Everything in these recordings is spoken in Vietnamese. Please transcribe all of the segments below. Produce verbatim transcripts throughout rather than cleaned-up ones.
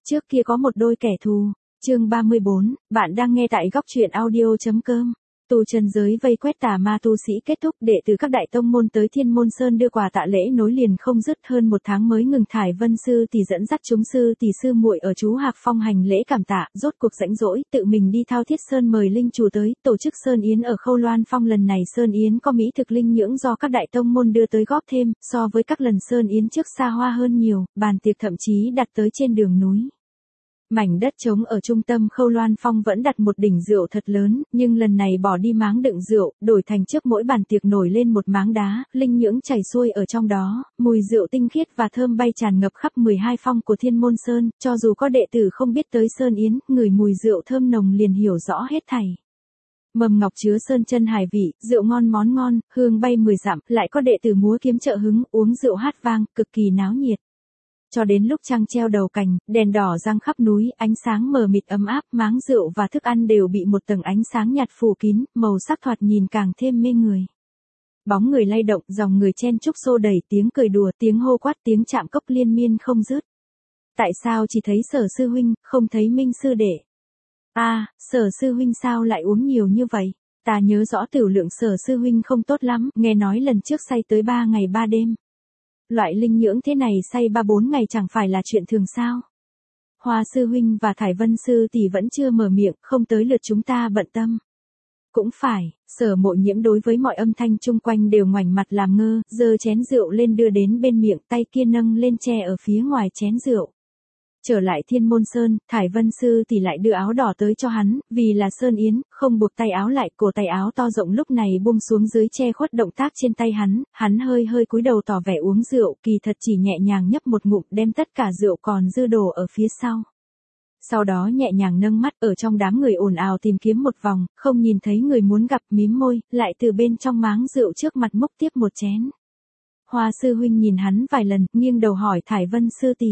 Trước kia có một đôi kẻ thù. Chương ba mươi bốn, bạn đang nghe tại góc truyện audio.com. Tu chân giới vây quét tà ma tu sĩ kết thúc, đệ tử các đại tông môn tới Thiên Môn Sơn đưa quà tạ lễ nối liền không dứt, hơn một tháng mới ngừng. Thải Vân sư tỷ dẫn dắt chúng sư tỷ sư muội ở chú Hạc Phong hành lễ cảm tạ, rốt cuộc rãnh rỗi, tự mình đi Thao Thiết Sơn mời linh chủ tới, tổ chức sơn yến ở Khâu Loan Phong. Lần này sơn yến có mỹ thực linh nhưỡng do các đại tông môn đưa tới góp thêm, so với các lần sơn yến trước xa hoa hơn nhiều, bàn tiệc thậm chí đặt tới trên đường núi. Mảnh đất trống ở trung tâm Khâu Loan Phong vẫn đặt một đỉnh rượu thật lớn, nhưng lần này bỏ đi máng đựng rượu, đổi thành trước mỗi bàn tiệc nổi lên một máng đá, linh nhưỡng chảy xuôi ở trong đó, mùi rượu tinh khiết và thơm bay tràn ngập khắp mười hai phong của Thiên Môn Sơn, cho dù có đệ tử không biết tới sơn yến, ngửi mùi rượu thơm nồng liền hiểu rõ hết thảy. Mầm ngọc chứa sơn chân hải vị, rượu ngon món ngon, hương bay mười dặm, lại có đệ tử múa kiếm trợ hứng, uống rượu hát vang, cực kỳ náo nhiệt. Cho đến lúc trăng treo đầu cành, đèn đỏ giăng khắp núi, ánh sáng mờ mịt ấm áp, máng rượu và thức ăn đều bị một tầng ánh sáng nhạt phủ kín, màu sắc thoạt nhìn càng thêm mê người. Bóng người lay động, dòng người chen chúc xô đẩy, tiếng cười đùa, tiếng hô quát, tiếng chạm cốc liên miên không dứt. Tại sao chỉ thấy Sở sư huynh, không thấy Minh sư đệ? A, à, Sở sư huynh sao lại uống nhiều như vậy? Ta nhớ rõ tiểu lượng Sở sư huynh không tốt lắm, nghe nói lần trước say tới ba ngày ba đêm. Loại linh nhưỡng thế này say ba bốn ngày chẳng phải là chuyện thường sao? Hoa sư huynh và Thải Vân sư tỷ vẫn chưa mở miệng, không tới lượt chúng ta bận tâm. Cũng phải, Sở Mộ Nhiễm đối với mọi âm thanh chung quanh đều ngoảnh mặt làm ngơ, giơ chén rượu lên đưa đến bên miệng, tay kia nâng lên che ở phía ngoài chén rượu. Trở lại Thiên Môn Sơn, Thải Vân sư tỷ lại đưa áo đỏ tới cho hắn, vì là sơn yến, không buộc tay áo lại, cổ tay áo to rộng lúc này buông xuống dưới che khuất động tác trên tay hắn, hắn hơi hơi cúi đầu tỏ vẻ uống rượu, kỳ thật chỉ nhẹ nhàng nhấp một ngụm, đem tất cả rượu còn dư đổ ở phía sau. Sau đó nhẹ nhàng nâng mắt ở trong đám người ồn ào tìm kiếm một vòng, không nhìn thấy người muốn gặp, mím môi, lại từ bên trong máng rượu trước mặt múc tiếp một chén. Hoa sư huynh nhìn hắn vài lần, nghiêng đầu hỏi Thải Vân sư tỷ.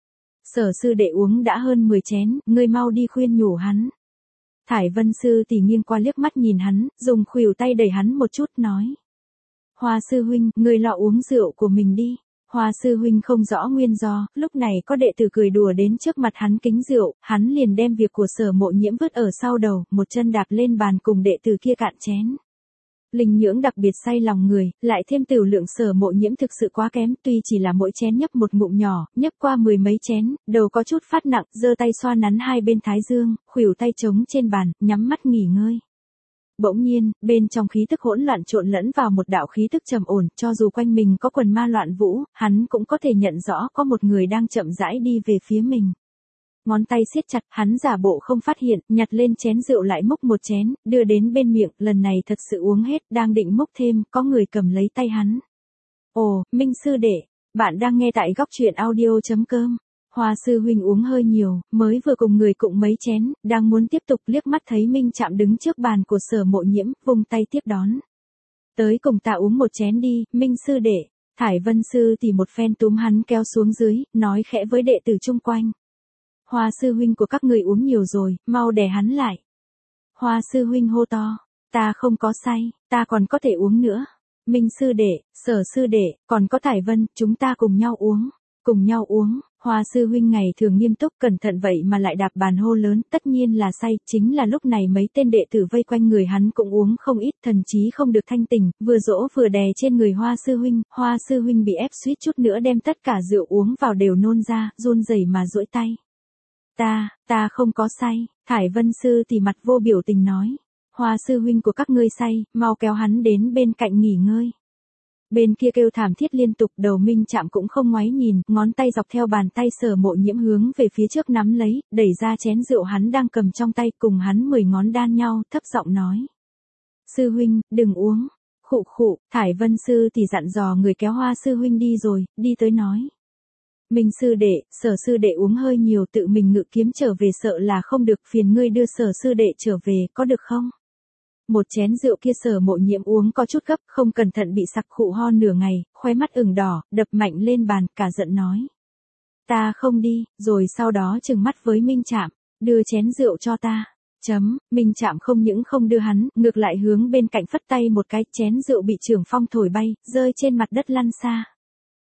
Sở sư đệ uống đã hơn mười chén, ngươi mau đi khuyên nhủ hắn. Thải Vân sư tỷ nghiêng qua liếc mắt nhìn hắn, dùng khuỷu tay đẩy hắn một chút nói. Hoa sư huynh, ngươi lo uống rượu của mình đi. Hoa sư huynh không rõ nguyên do, lúc này có đệ tử cười đùa đến trước mặt hắn kính rượu, hắn liền đem việc của Sở Mộ Nhiễm vứt ở sau đầu, một chân đạp lên bàn cùng đệ tử kia cạn chén. Linh nhưỡng đặc biệt say lòng người, lại thêm tiểu lượng Sở Mộ Nhiễm thực sự quá kém, tuy chỉ là mỗi chén nhấp một ngụm nhỏ, nhấp qua mười mấy chén, đầu có chút phát nặng, giơ tay xoa nắn hai bên thái dương, khuỷu tay trống trên bàn, nhắm mắt nghỉ ngơi. Bỗng nhiên, bên trong khí tức hỗn loạn trộn lẫn vào một đạo khí tức trầm ổn, cho dù quanh mình có quần ma loạn vũ, hắn cũng có thể nhận rõ có một người đang chậm rãi đi về phía mình. Ngón tay siết chặt, hắn giả bộ không phát hiện, nhặt lên chén rượu lại múc một chén, đưa đến bên miệng, lần này thật sự uống hết, đang định múc thêm, có người cầm lấy tay hắn. Ồ, Minh sư đệ, bạn đang nghe tại góc truyện audio.com. Hoa sư huynh uống hơi nhiều, mới vừa cùng người cụng mấy chén, đang muốn tiếp tục liếc mắt thấy Minh Trạm đứng trước bàn của Sở Mộ Nhiễm, vung tay tiếp đón. Tới cùng ta uống một chén đi, Minh sư đệ. Thải Vân sư tỷ một phen túm hắn kéo xuống dưới, nói khẽ với đệ tử chung quanh. Hoa sư huynh của các người uống nhiều rồi, mau đè hắn lại. Hoa sư huynh hô to, ta không có say, ta còn có thể uống nữa. Minh sư đệ, Sở sư đệ, còn có Thải Vân, chúng ta cùng nhau uống, cùng nhau uống. Hoa sư huynh ngày thường nghiêm túc cẩn thận vậy mà lại đạp bàn hô lớn, tất nhiên là say, chính là lúc này mấy tên đệ tử vây quanh người hắn cũng uống không ít, thần chí không được thanh tỉnh, vừa dỗ vừa đè trên người Hoa sư huynh, Hoa sư huynh bị ép suýt chút nữa đem tất cả rượu uống vào đều nôn ra, run rẩy mà duỗi tay. Ta, ta không có say, Thải Vân sư tỷ mặt vô biểu tình nói. Hoa sư huynh của các ngươi say, mau kéo hắn đến bên cạnh nghỉ ngơi. Bên kia kêu thảm thiết liên tục, đầu Minh Trạm cũng không ngoái nhìn, ngón tay dọc theo bàn tay Sở Mộ Nhiễm hướng về phía trước nắm lấy, đẩy ra chén rượu hắn đang cầm trong tay, cùng hắn mười ngón đan nhau, thấp giọng nói. Sư huynh, đừng uống. Khụ khụ, Thải Vân sư tỷ dặn dò người kéo Hoa sư huynh đi rồi, đi tới nói. Minh sư đệ, Sở sư đệ uống hơi nhiều, tự mình ngự kiếm trở về sợ là không được, phiền ngươi đưa Sở sư đệ trở về, có được không? Một chén rượu kia Sở Mộ Nhiễm uống có chút gấp, không cẩn thận bị sặc khụ ho nửa ngày, khóe mắt ửng đỏ, đập mạnh lên bàn, cả giận nói. Ta không đi, rồi sau đó trừng mắt với Minh Trạm, đưa chén rượu cho ta. Chấm, Minh Trạm không những không đưa hắn, ngược lại hướng bên cạnh phất tay một cái, chén rượu bị Trường Phong thổi bay, rơi trên mặt đất lăn xa.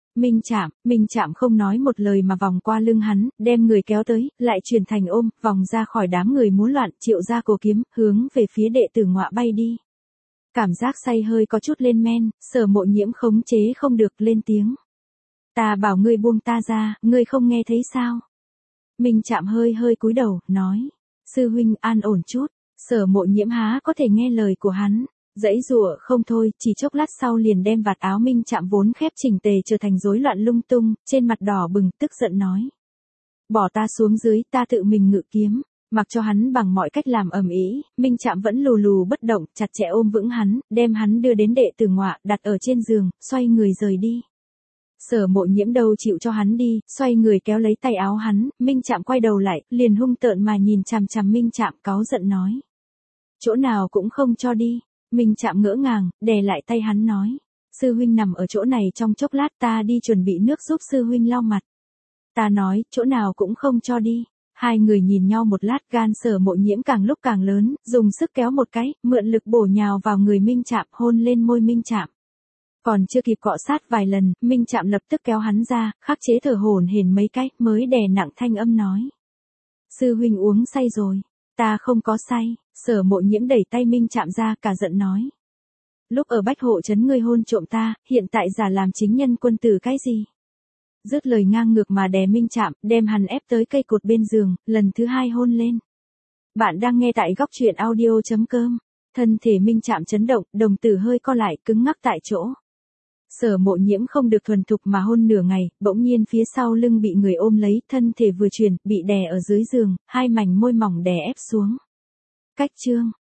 Minh Trạm, Minh Trạm không nói một lời mà vòng qua lưng hắn, đem người kéo tới, lại chuyển thành ôm, vòng ra khỏi đám người múa loạn, triệu ra cổ kiếm, hướng về phía đệ tử ngọa bay đi. Cảm giác say hơi có chút lên men, Sở Mộ Nhiễm khống chế không được lên tiếng. Ta bảo ngươi buông ta ra, ngươi không nghe thấy sao? Minh Trạm hơi hơi cúi đầu, nói. Sư huynh an ổn chút, Sở Mộ Nhiễm há có thể nghe lời của hắn. Dãy rùa không thôi, chỉ chốc lát sau liền đem vạt áo Minh Trạm vốn khép chỉnh tề trở thành rối loạn lung tung, trên mặt đỏ bừng, tức giận nói. Bỏ ta xuống dưới, ta tự mình ngự kiếm, mặc cho hắn bằng mọi cách làm ầm ĩ, Minh Trạm vẫn lù lù bất động, chặt chẽ ôm vững hắn, đem hắn đưa đến đệ tử ngọa, đặt ở trên giường, xoay người rời đi. Sở Mộ Nhiễm đâu chịu cho hắn đi, xoay người kéo lấy tay áo hắn, Minh Trạm quay đầu lại, liền hung tợn mà nhìn chằm chằm Minh Trạm, cáu giận nói. Chỗ nào cũng không cho đi. Minh Trạm ngỡ ngàng, đè lại tay hắn nói. Sư huynh nằm ở chỗ này trong chốc lát ta đi chuẩn bị nước giúp sư huynh lau mặt. Ta nói, chỗ nào cũng không cho đi. Hai người nhìn nhau một lát, gan Sở Mộ Nhiễm càng lúc càng lớn, dùng sức kéo một cái, mượn lực bổ nhào vào người Minh Trạm, hôn lên môi Minh Trạm. Còn chưa kịp cọ sát vài lần, Minh Trạm lập tức kéo hắn ra, khắc chế thở hổn hển mấy cái, mới đè nặng thanh âm nói. Sư huynh uống say rồi. Ta không có say. Sở Mộ Nhiễm đẩy tay Minh Trạm ra, cả giận nói. Lúc ở Bách Hộ trấn ngươi hôn trộm ta, hiện tại giả làm chính nhân quân tử cái gì? Dứt lời ngang ngược mà đè Minh Trạm, đem hắn ép tới cây cột bên giường, lần thứ hai hôn lên. Bạn đang nghe tại góc truyện audio chấm com. Thân thể Minh Trạm chấn động, đồng tử hơi co lại, cứng ngắc tại chỗ. Sở Mộ Nhiễm không được thuần thục mà hôn nửa ngày, bỗng nhiên phía sau lưng bị người ôm lấy, thân thể vừa chuyển, bị đè ở dưới giường, hai mảnh môi mỏng đè ép xuống. Cách chương